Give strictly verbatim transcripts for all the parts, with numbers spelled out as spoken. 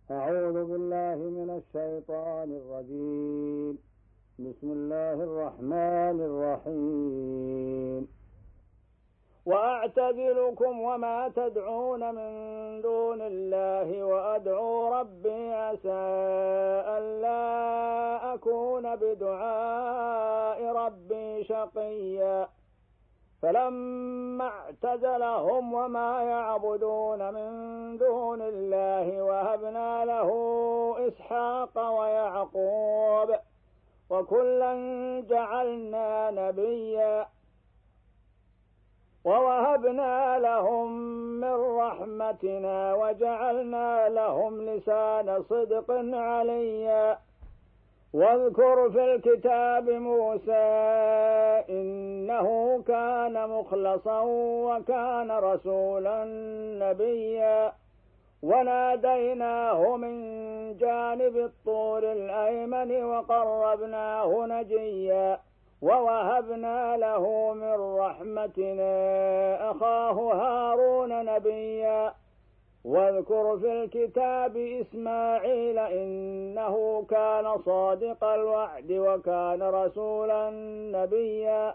أعوذ بالله من الشيطان الرجيم. بسم الله الرحمن الرحيم. وأعتزلكم وما تدعون من دون الله وأدعو ربي عسى ألا أكون بدعاء ربي شقيا. فلما اعتزلهم وما يعبدون من دون الله وهبنا له إسحاق ويعقوب وكلا جعلنا نبيا ووهبنا لهم من رحمتنا وجعلنا لهم لسان صدق عليا. واذكر في الكتاب موسى إنه كان مخلصا وكان رسولا نبيا. وناديناه من جانب الطور الأيمن وقربناه نجيا. ووهبنا له من رحمتنا أخاه هارون نبيا. واذكر في الكتاب إسماعيل إنه كان صادق الوعد وكان رسولا نبيا.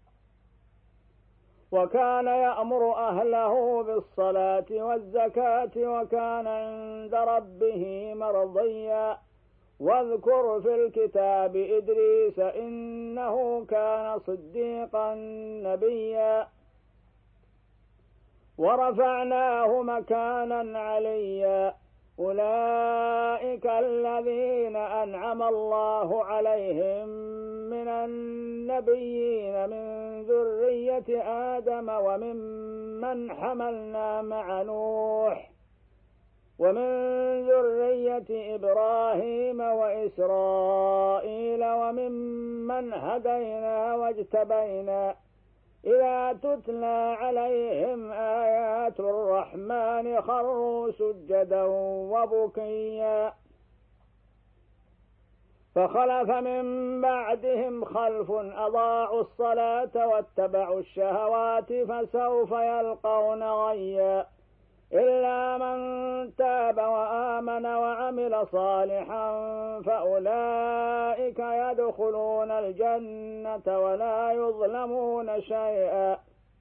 وكان يأمر أهله بالصلاة والزكاة وكان عند ربه مرضيا. واذكر في الكتاب إدريس إنه كان صديقا نبيا. ورفعناه مكانا عليا. أولئك الذين أنعم الله عليهم من النبيين من ذرية آدم وممن حملنا مع نوح ومن ذرية إبراهيم وإسرائيل وممن هدينا واجتبينا. إذا تتلى عليهم آيات الرحمن خروا سجدا وبكيا. فخلف من بعدهم خلف أضاعوا الصلاة واتبعوا الشهوات فسوف يلقون غيا. إلا من تاب وآمن وعمل صالحا فأولئك يدخلون الجنة ولا يظلمون شيئا.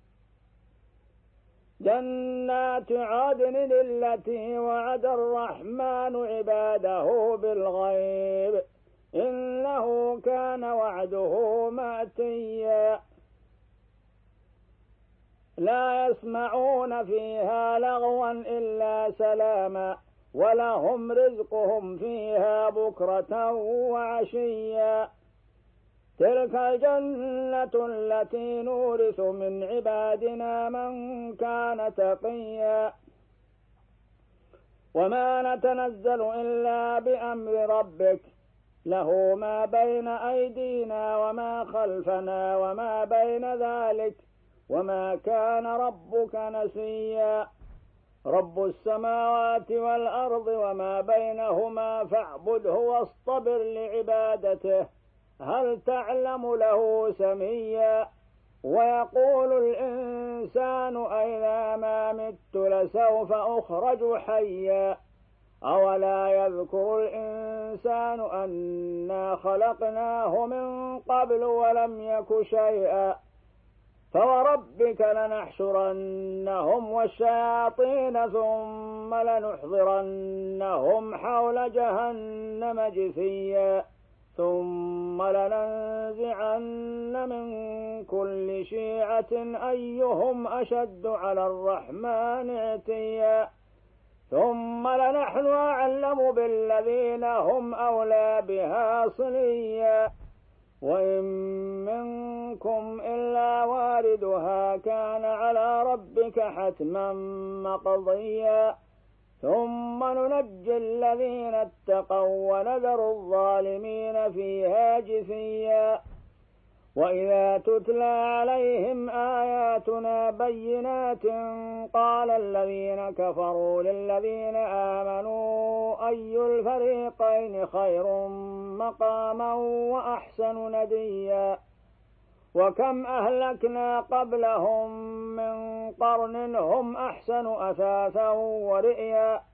جنات عدن التي وعد الرحمن عباده بالغيب إنه كان وعده مأتيا. لا يسمعون فيها لغوا إلا سلاما ولهم رزقهم فيها بكرة وعشيا. تلك الجنة التي نورث من عبادنا من كان تقيا. وما نتنزل إلا بأمر ربك له ما بين أيدينا وما خلفنا وما بين ذلك وما كان ربك نسيا. رب السماوات والأرض وما بينهما فاعبده واصطبر لعبادته هل تعلم له سميا. ويقول الإنسان أئذا ما مت لسوف أخرج حيا. أولا يذكر الإنسان أنا خلقناه من قبل ولم يك شيئا. فوربك لنحشرنهم والشياطين ثم لنحضرنهم حول جهنم جثيا. ثم لننزعن من كل شيعة أيهم أشد على الرحمن عتيا. ثم لنحن أعلم بالذين هم أولى بها صليا. وإن منكم إلا واردها كان على ربك حتما مقضيا. ثم ننجي الذين اتقوا ونذر الظالمين فيها جثيا. وإذا تتلى عليهم آياتنا بينات قال الذين كفروا للذين آمنوا أي الفريقين خير مقاما وأحسن نديا. وكم أهلكنا قبلهم من قرن هم أحسن أثاثا ورئيا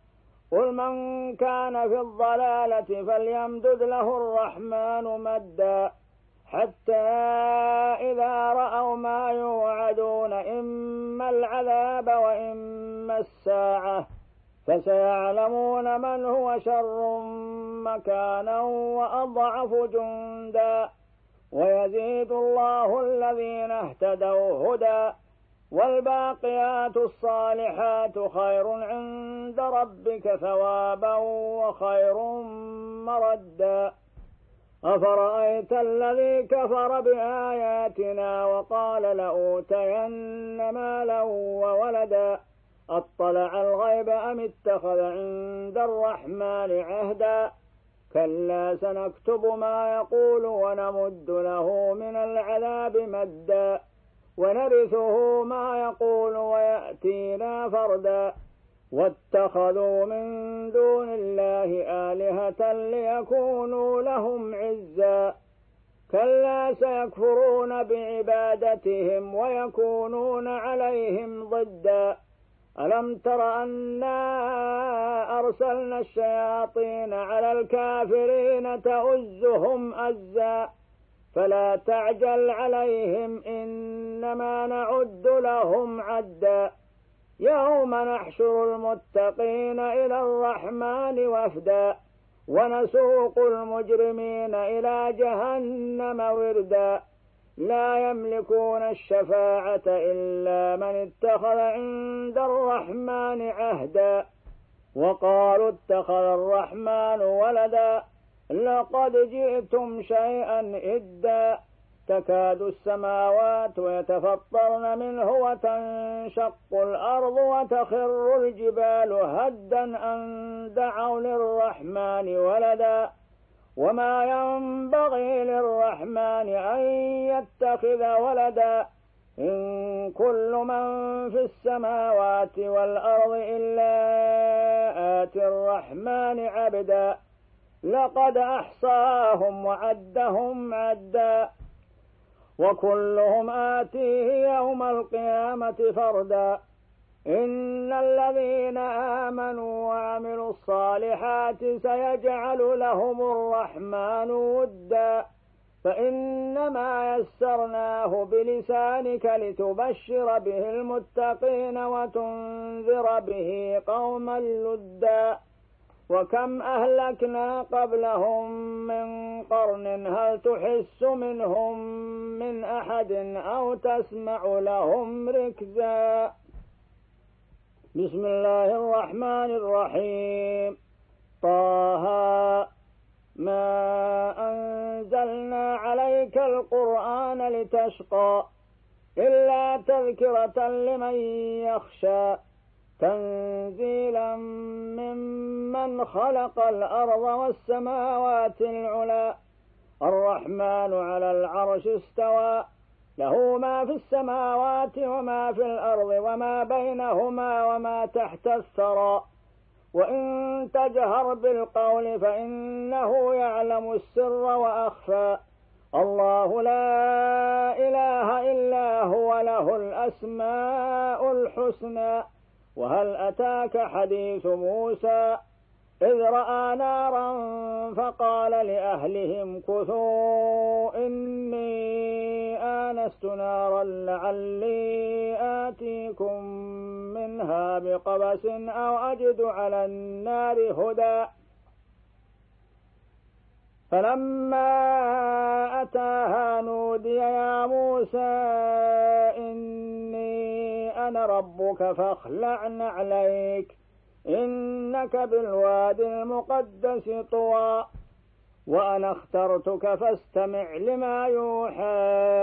قل من كان في الضلالة فليمدد له الرحمن مدا حتى إذا رأوا ما يوعدون إما العذاب وإما الساعة فسيعلمون من هو شر مكانا وأضعف جندا ويزيد الله الذين اهتدوا هدى والباقيات الصالحات خير عند ربك ثوابا وخير مردا أفرأيت الذي كفر بآياتنا وقال لأوتين مالا وولدا أطلع الغيب أم اتخذ عند الرحمن عهدا كلا سنكتب ما يقول ونمد له من العذاب مدا ونرثه ما يقول ويأتينا فردا واتخذوا من دون الله آلهة ليكونوا لهم عزا كلا سيكفرون بعبادتهم ويكونون عليهم ضدا ألم تر أنا أرسلنا الشياطين على الكافرين تؤزهم أزا فلا تعجل عليهم إنما نعد لهم عدا يوم نحشر المتقين إلى الرحمن وفدا ونسوق المجرمين إلى جهنم وردا لا يملكون الشفاعة إلا من اتخذ عند الرحمن عهدا وقالوا اتخذ الرحمن ولدا لقد جئتم شيئا إدا تكاد السماوات يتفطرن منه وتنشق الأرض وتخر الجبال هدا أن دعوا للرحمن ولدا وما ينبغي للرحمن أن يتخذ ولدا إن كل من في السماوات والأرض إلا آتي الرحمن عبدا لقد أحصاهم وعدهم عدا وكلهم آتيه يوم القيامة فردا إن الذين آمنوا وعملوا الصالحات سيجعل لهم الرحمن ودا فإنما يسرناه بلسانك لتبشر به المتقين وتنذر به قوما لدا وكم أهلكنا قبلهم من قرن هل تحس منهم من أحد أو تسمع لهم ركزا بسم الله الرحمن الرحيم طه ما أنزلنا عليك القرآن لتشقى إلا تذكرة لمن يخشى تنزيلا ممن خلق الأرض والسماوات العلى الرحمن على العرش استوى له ما في السماوات وما في الأرض وما بينهما وما تحت الثرى وإن تجهر بالقول فإنه يعلم السر وأخفى الله لا إله إلا هو له الأسماء الحسنى وهل أتاك حديث موسى إذ رأى نارا فقال لأهلهم كثوا إني آنست نارا لعلي آتيكم منها بقبس أو أجد على النار هدى فلما أتاها نودي يا موسى إني أنا ربك فاخلع نعليك إنك بالوادي المقدس طوى وأنا اخترتك فاستمع لما يوحى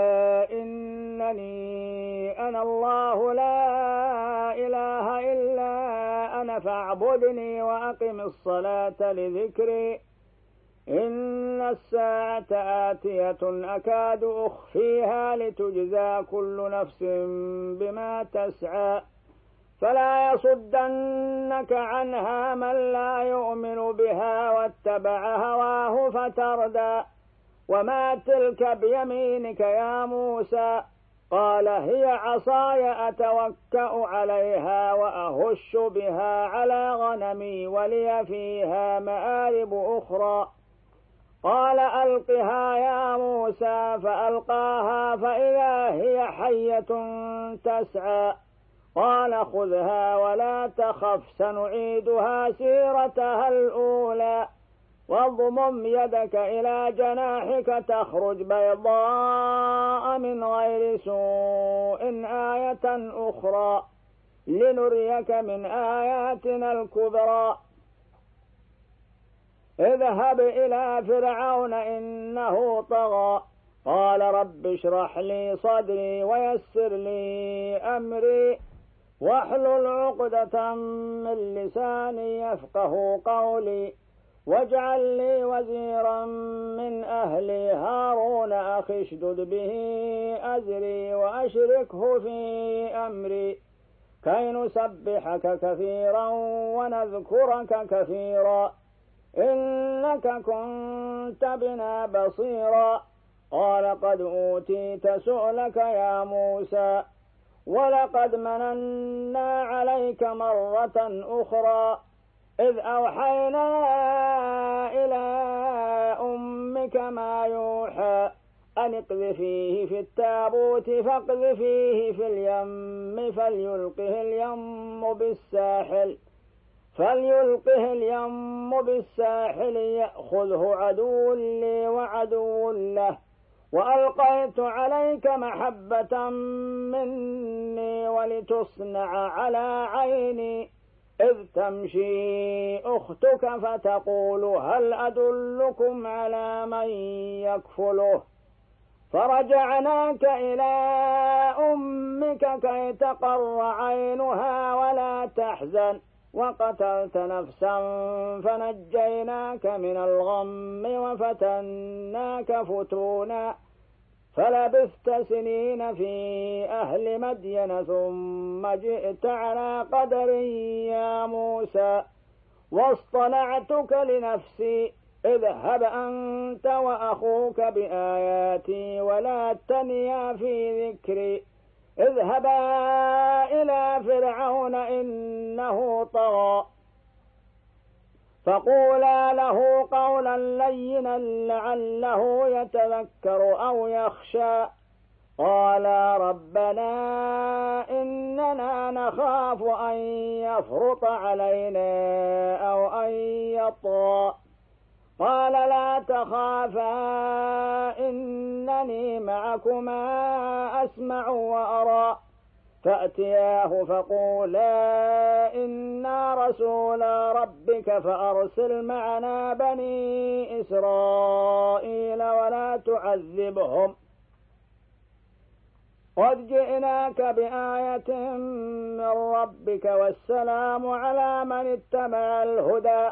إنني أنا الله لا إله إلا أنا فاعبدني وأقم الصلاة لذكري إن الساعة آتية أكاد أخفيها لتجزى كل نفس بما تسعى فلا يصدنك عنها من لا يؤمن بها واتبع هواه فتردى وما تلك بيمينك يا موسى قال هي عصاي أتوكأ عليها وأهش بها على غنمي ولي فيها مآرب أخرى. قال ألقها يا موسى فألقاها فإذا هي حية تسعى. قال خذها ولا تخف سنعيدها سيرتها الأولى واضمم يدك إلى جناحك تخرج بيضاء من غير سوء آية أخرى لنريك من آياتنا الكبرى. اذهب إلى فرعون إنه طغى قال رب اشرح لي صدري ويسر لي أمري واحلل عقدة من لساني يفقه قولي واجعل لي وزيرا من أهلي هارون أخي اشدد به أزري وأشركه في أمري كي نسبحك كثيرا ونذكرك كثيرا إنك كنت بنا بصيرا. قال قد أوتيت سؤلك يا موسى ولقد مننا عليك مرة أخرى إذ أوحينا إلى أمك ما يوحى أن اقذفيه في التابوت فاقذفيه في اليم فليلقه اليم بالساحل فليلقه اليم بالساحل يأخذه عدو لي وعدو له وألقيت عليك محبة مني ولتصنع على عيني إذ تمشي أختك فتقول هل أدلكم على من يكفله فرجعناك إلى أمك كي تقر عينها ولا تحزن وقتلت نفسا فنجيناك من الغم وفتناك فتونا فلبثت سنين في أهل مدين ثم جئت على قدر يا موسى واصطنعتك لنفسي اذهب أنت وأخوك بآياتي ولا تنيا في ذكري اذهبا إلى فرعون إنه طغى فقولا له قولا لينا لعله يتذكر أو يخشى. قالا ربنا إننا نخاف أن يفرط علينا أو أن يطغى. قال لا تخافا إنني معكما أسمع وأرى فأتياه فقولا إنا رسول ربك فأرسل معنا بني إسرائيل ولا تعذبهم قد جئناك بآية من ربك والسلام على من اتبع الهدى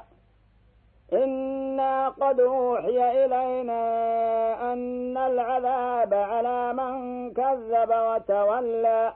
إنا قد أوحي إلينا أن العذاب على من كذب وتولى.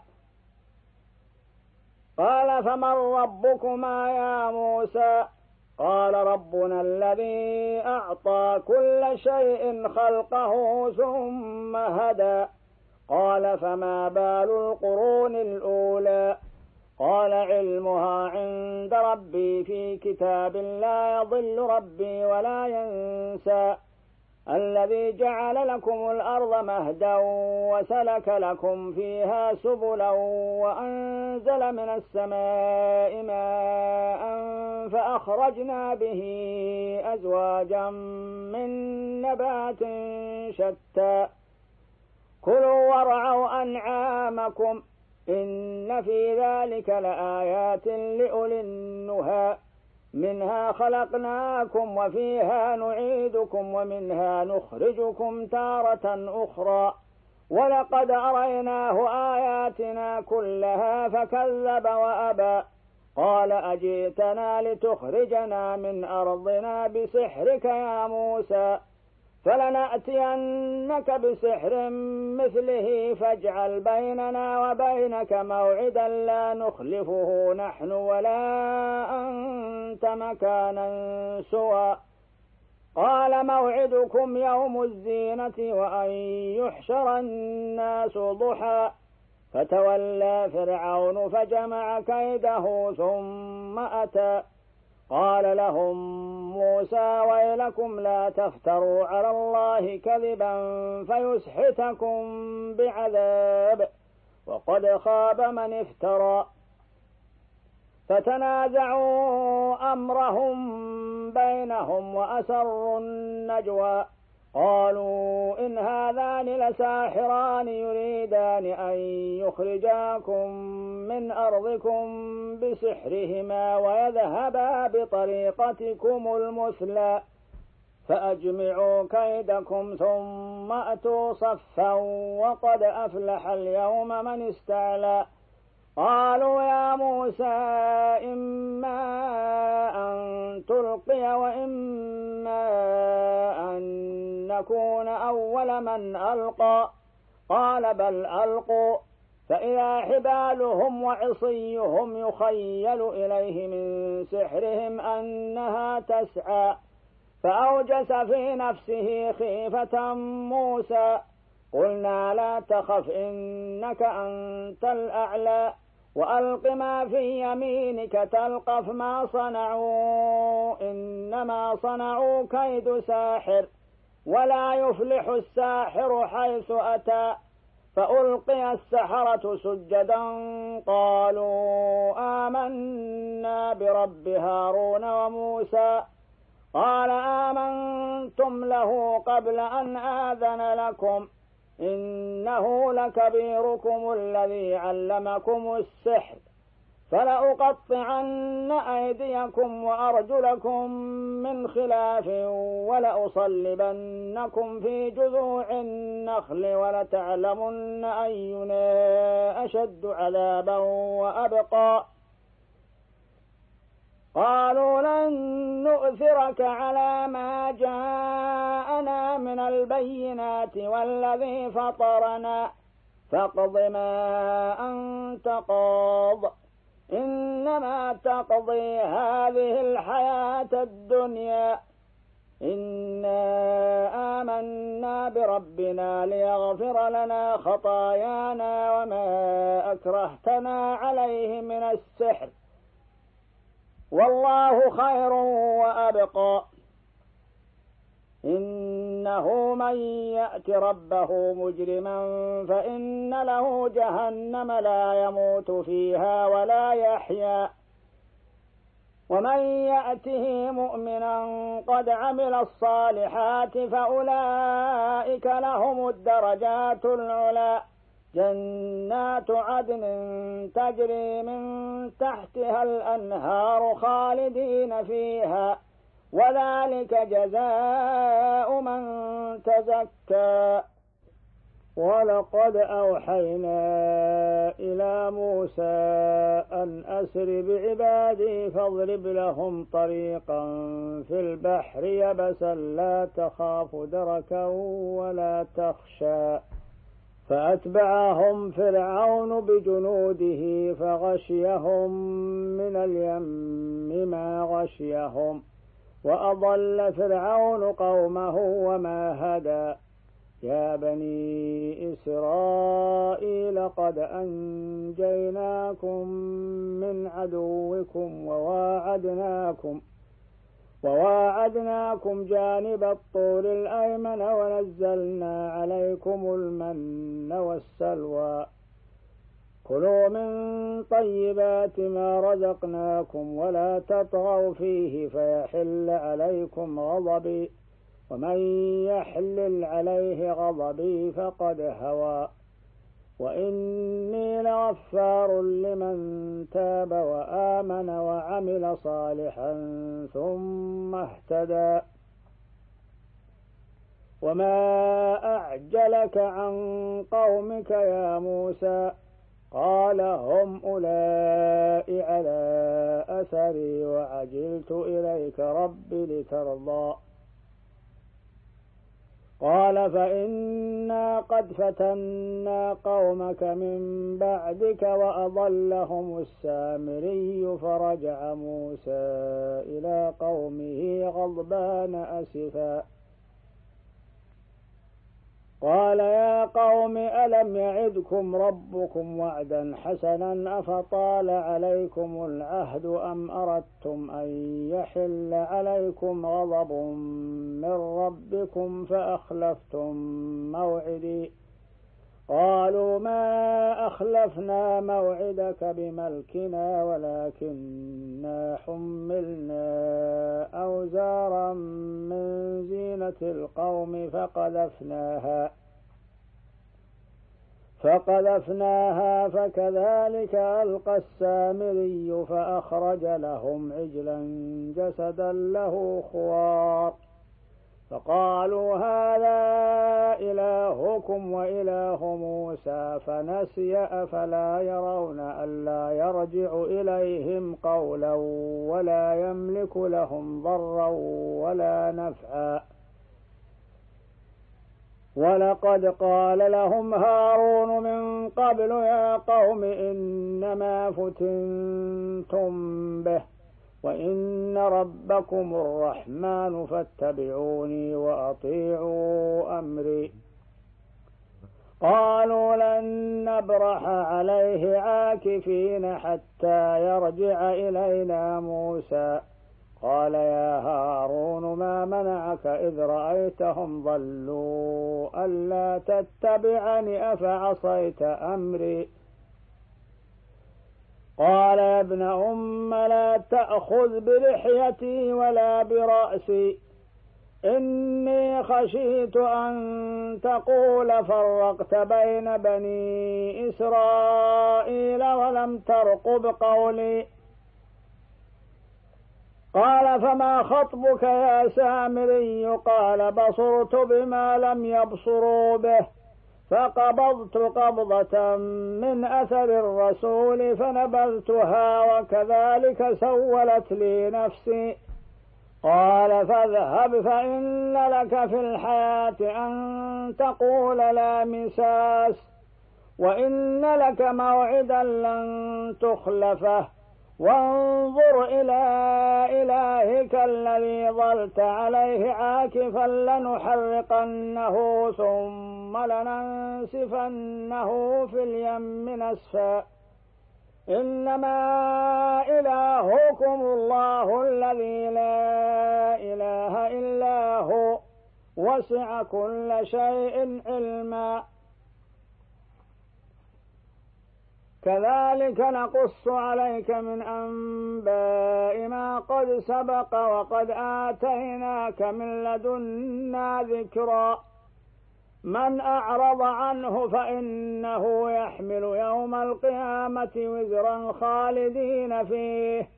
قال فمن ربكما يا موسى قال ربنا الذي أعطى كل شيء خلقه ثم هدى. قال فما بال القرون الأولى قال علمها عند ربي في كتاب لا يضل ربي ولا ينسى الذي جعل لكم الأرض مهدا وسلك لكم فيها سبلا وأنزل من السماء ماء فأخرجنا به أزواجا من نبات شتى كلوا وارعوا أنعامكم إن في ذلك لآيات لأولي النهى منها خلقناكم وفيها نعيدكم ومنها نخرجكم تارة أخرى ولقد أريناه آياتنا كلها فكذب وأبى. قال أجئتنا لتخرجنا من أرضنا بسحرك يا موسى فلنأتينك بسحر مثله فاجعل بيننا وبينك موعدا لا نخلفه نحن ولا أنت مكانا سوى. قال موعدكم يوم الزينة وأن يحشر الناس ضحى فتولى فرعون فجمع كيده ثم أتى قال لهم موسى ويلكم لا تفتروا على الله كذبا فيسحتكم بعذاب وقد خاب من افترى فتنازعوا أمرهم بينهم وأسروا النجوى قالوا إن هذان لساحران يريدان أن يخرجاكم من أرضكم بسحرهما ويذهبا بطريقتكم المثلى فأجمعوا كيدكم ثم أتوا صفا وقد أفلح اليوم من استعلى قالوا يا موسى إما أن تلقي وإما أن نكون أول من ألقى قال بل ألقوا فإذا حبالهم وعصيهم يخيل إليه من سحرهم أنها تسعى فأوجس في نفسه خيفة موسى قلنا لا تخف إنك أنت الأعلى وألق ما في يمينك تلقف ما صنعوا إنما صنعوا كيد ساحر ولا يفلح الساحر حيث أتى فألقي السحرة سجدا قالوا آمنا برب هارون وموسى قال آمنتم له قبل أن آذن لكم إنه لكبيركم الذي علمكم السحر فلأقطعن أيديكم وأرجلكم من خلاف ولأصلبنكم في جذوع النخل ولتعلمن أينا أشد عذابا وأبقى قالوا لن نؤثرك على ما جاءنا من البينات والذي فطرنا فاقض ما أنت قاض إنما تقضي هذه الحياة الدنيا إنا آمنا بربنا ليغفر لنا خطايانا وما أكرهتنا عليه من السحر والله خير وأبقى إنه من يأت ربه مجرما فإن له جهنم لا يموت فيها ولا يحيا ومن يأته مؤمنا قد عمل الصالحات فأولئك لهم الدرجات العلى جنات عدن تجري من تحتها الأنهار خالدين فيها وذلك جزاء من تزكى ولقد أوحينا إلى موسى أن أسر بعبادي فاضرب لهم طريقا في البحر يبسا لا تخاف دركا ولا تخشى فأتبعهم فرعون بجنوده فغشيهم من اليم ما غشيهم وأضل فرعون قومه وما هدى يا بني إسرائيل قد أنجيناكم من عدوكم وواعدناكم وواعدناكم جانب الطور الأيمن ونزلنا عليكم المن والسلوى كلوا من طيبات ما رزقناكم ولا تطغوا فيه فيحل عليكم غضبي ومن يحلل عليه غضبي فقد هوى وإني لغفار لمن تاب وآمن وعمل صالحا ثم اهتدى وما أعجلك عن قومك يا موسى قال هم أولئك على أثري وعجلت إليك رب لترضى قال فإنا قد فتنا قومك من بعدك وأضلهم السامري فرجع موسى إلى قومه غضبان أسفا قال يا قوم ألم يعدكم ربكم وعدا حسنا أفطال عليكم العهد أم أردتم أن يحل عليكم غضب من ربكم فأخلفتم موعدي قالوا ما أخلفنا موعدك بملكنا ولكننا حملنا أوزارا من زينة القوم فقذفناها فقذفناها فكذلك ألقى السامري فأخرج لهم عجلا جسدا له خوار فقالوا هذا إلهكم وإله موسى فنسي أفلا يرون ألا يرجع إليهم قولا ولا يملك لهم ضرا ولا نفعا ولقد قال لهم هارون من قبل يا قوم إنما فتنتم به وإن ربكم الرحمن فاتبعوني وأطيعوا أمري قالوا لن نبرح عليه عاكفين حتى يرجع إلينا موسى قال يا هارون ما منعك إذ رأيتهم ضلوا ألا تتبعني أفعصيت أمري قال يا ابن أم لا تأخذ بلحيتي ولا برأسي إني خشيت أن تقول فرقت بين بني إسرائيل ولم ترقب قولي قال فما خطبك يا سامري قال بصرت بما لم يبصروا به فقبضت قبضة من أثر الرسول فنبذتها وكذلك سولت لي نفسي قال فاذهب فإن لك في الحياة أن تقول لا مساس وإن لك موعدا لن تخلفه وانظر إلى إلهك الذي ظلت عليه عاكفا لنحرقنه ثم لننسفنه في اليم نسفا إنما إلهكم الله الذي لا إله إلا هو وسع كل شيء علما كذلك نقص عليك من أنباء ما قد سبق وقد آتيناك من لدنا ذكرا من أعرض عنه فإنه يحمل يوم القيامة وزرا خالدين فيه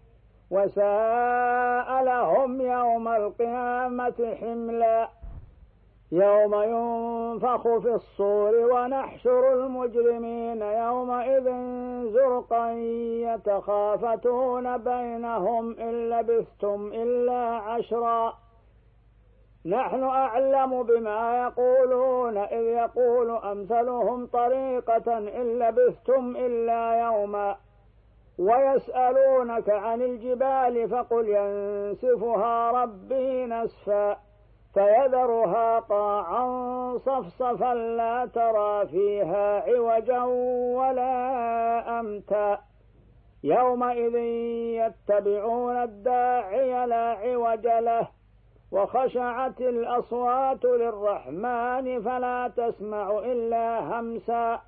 وساء لهم يوم القيامة حملا يوم ينفخ في الصور ونحشر المجرمين يومئذ زرقا يتخافتون بينهم إن لبثتم إلا عشرا نحن أعلم بما يقولون إذ يقول أمثلهم طريقة إن لبثتم إلا يوما ويسألونك عن الجبال فقل ينسفها ربي نسفا فيذرها قاعا صفصفا لا ترى فيها عوجا ولا أمتا يومئذ يتبعون الداعي لا عوج له وخشعت الأصوات للرحمن فلا تسمع إلا همسا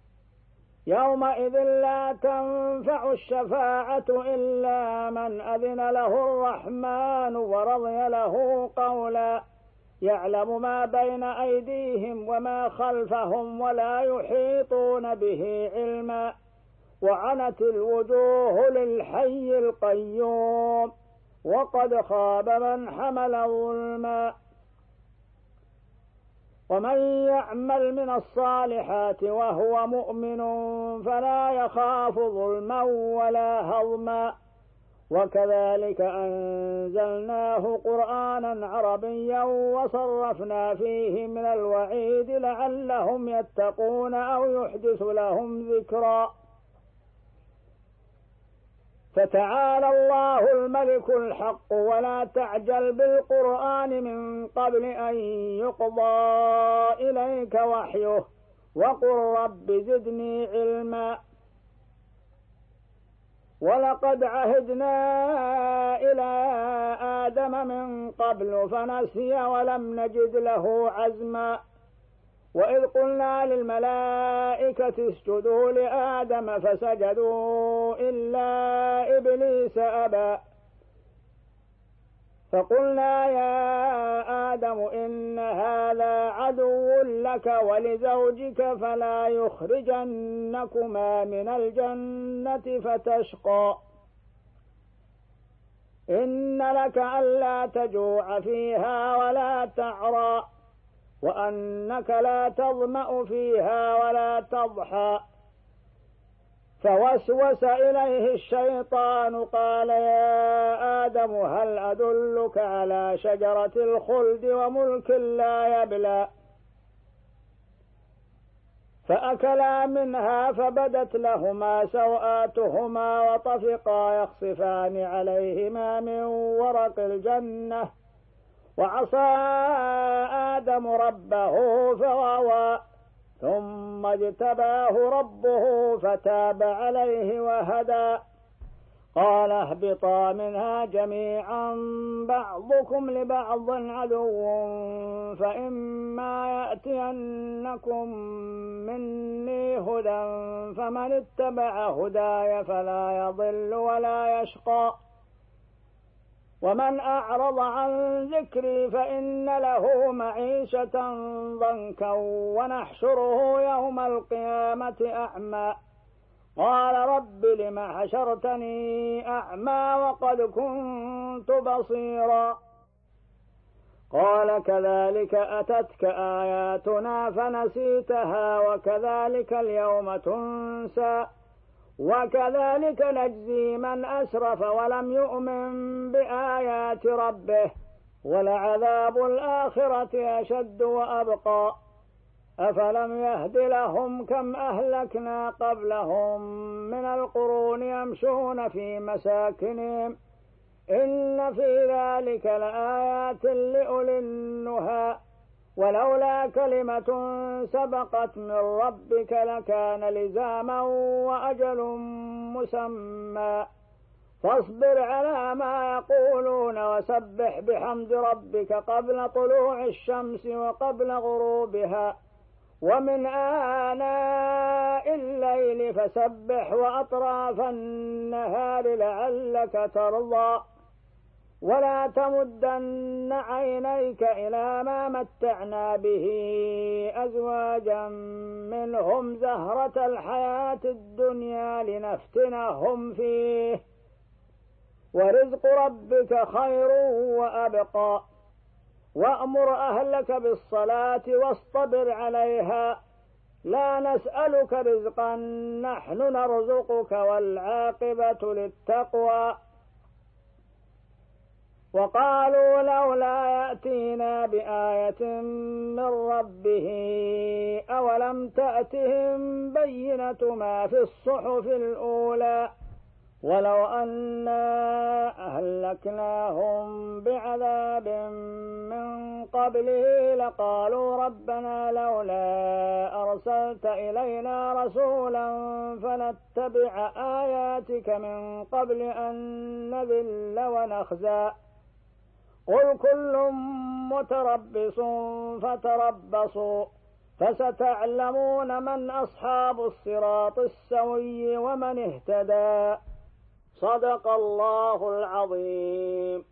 يومئذ لا تنفع الشفاعة إلا من أذن له الرحمن ورضي له قولا يعلم ما بين أيديهم وما خلفهم ولا يحيطون به علما وعنت الوجوه للحي القيوم وقد خاب من حمل ظلما ومن يعمل من الصالحات وهو مؤمن فلا يخاف ظلما ولا هضما وكذلك أنزلناه قرآنا عربيا وصرفنا فيه من الوعيد لعلهم يتقون أو يحدث لهم ذكرا فتعالى الله الملك الحق ولا تعجل بالقرآن من قبل أن يقضى إليك وحيه وقل رب زدني علما ولقد عهدنا إلى آدم من قبل فنسي ولم نجد له عزما وإذ قلنا للملائكة اسجدوا لآدم فسجدوا إلا إبليس أبى فقلنا يا آدم إن هذا عدو لك ولزوجك فلا يخرجنكما من الجنة فتشقى إن لك ألا تجوع فيها ولا تعرى وأنك لا تظمأ فيها ولا تضحى فوسوس إليه الشيطان قال يا آدم هل أدلك على شجرة الخلد وملك لا يبلى فأكلا منها فبدت لهما سوآتهما وطفقا يخصفان عليهما من ورق الجنة وعصى آدم ربه فغوى ثم اجتباه ربه فتاب عليه وهدى قال اهبطا منها جميعا بعضكم لبعض عدو فإما يأتينكم مني هدى فمن اتبع هداي فلا يضل ولا يشقى ومن أعرض عن ذكري فإن له معيشة ضنكا ونحشره يوم القيامة أعمى قال رب لم حشرتني أعمى وقد كنت بصيرا قال كذلك أتتك آياتنا فنسيتها وكذلك اليوم تنسى وكذلك نجزي من أسرف ولم يؤمن بآيات ربه ولعذاب الآخرة أشد وأبقى أفلم يهد لهم كم أهلكنا قبلهم من القرون يمشون في مساكنهم إن في ذلك لآيات لأولي النهى ولولا كلمة سبقت من ربك لكان لزاما وأجل مسمى فاصبر على ما يقولون وسبح بحمد ربك قبل طلوع الشمس وقبل غروبها ومن آناء الليل فسبح وأطراف النهار لعلك ترضى ولا تمدن عينيك إلى ما متعنا به أزواجا منهم زهرة الحياة الدنيا لنفتنهم فيه ورزق ربك خير وأبقى وأمر أهلك بالصلاة واصطبر عليها لا نسألك رزقا نحن نرزقك والعاقبة للتقوى وقالوا لولا يأتينا بآية من ربه أولم تأتهم بينة ما في الصحف الأولى ولو أنا أهلكناهم بعذاب من قبله لقالوا ربنا لولا أرسلت إلينا رسولا فنتبع آياتك من قبل أن نذل ونخزى قل كل متربص فتربصوا فستعلمون من أصحاب الصراط السوي ومن اهتدى صدق الله العظيم.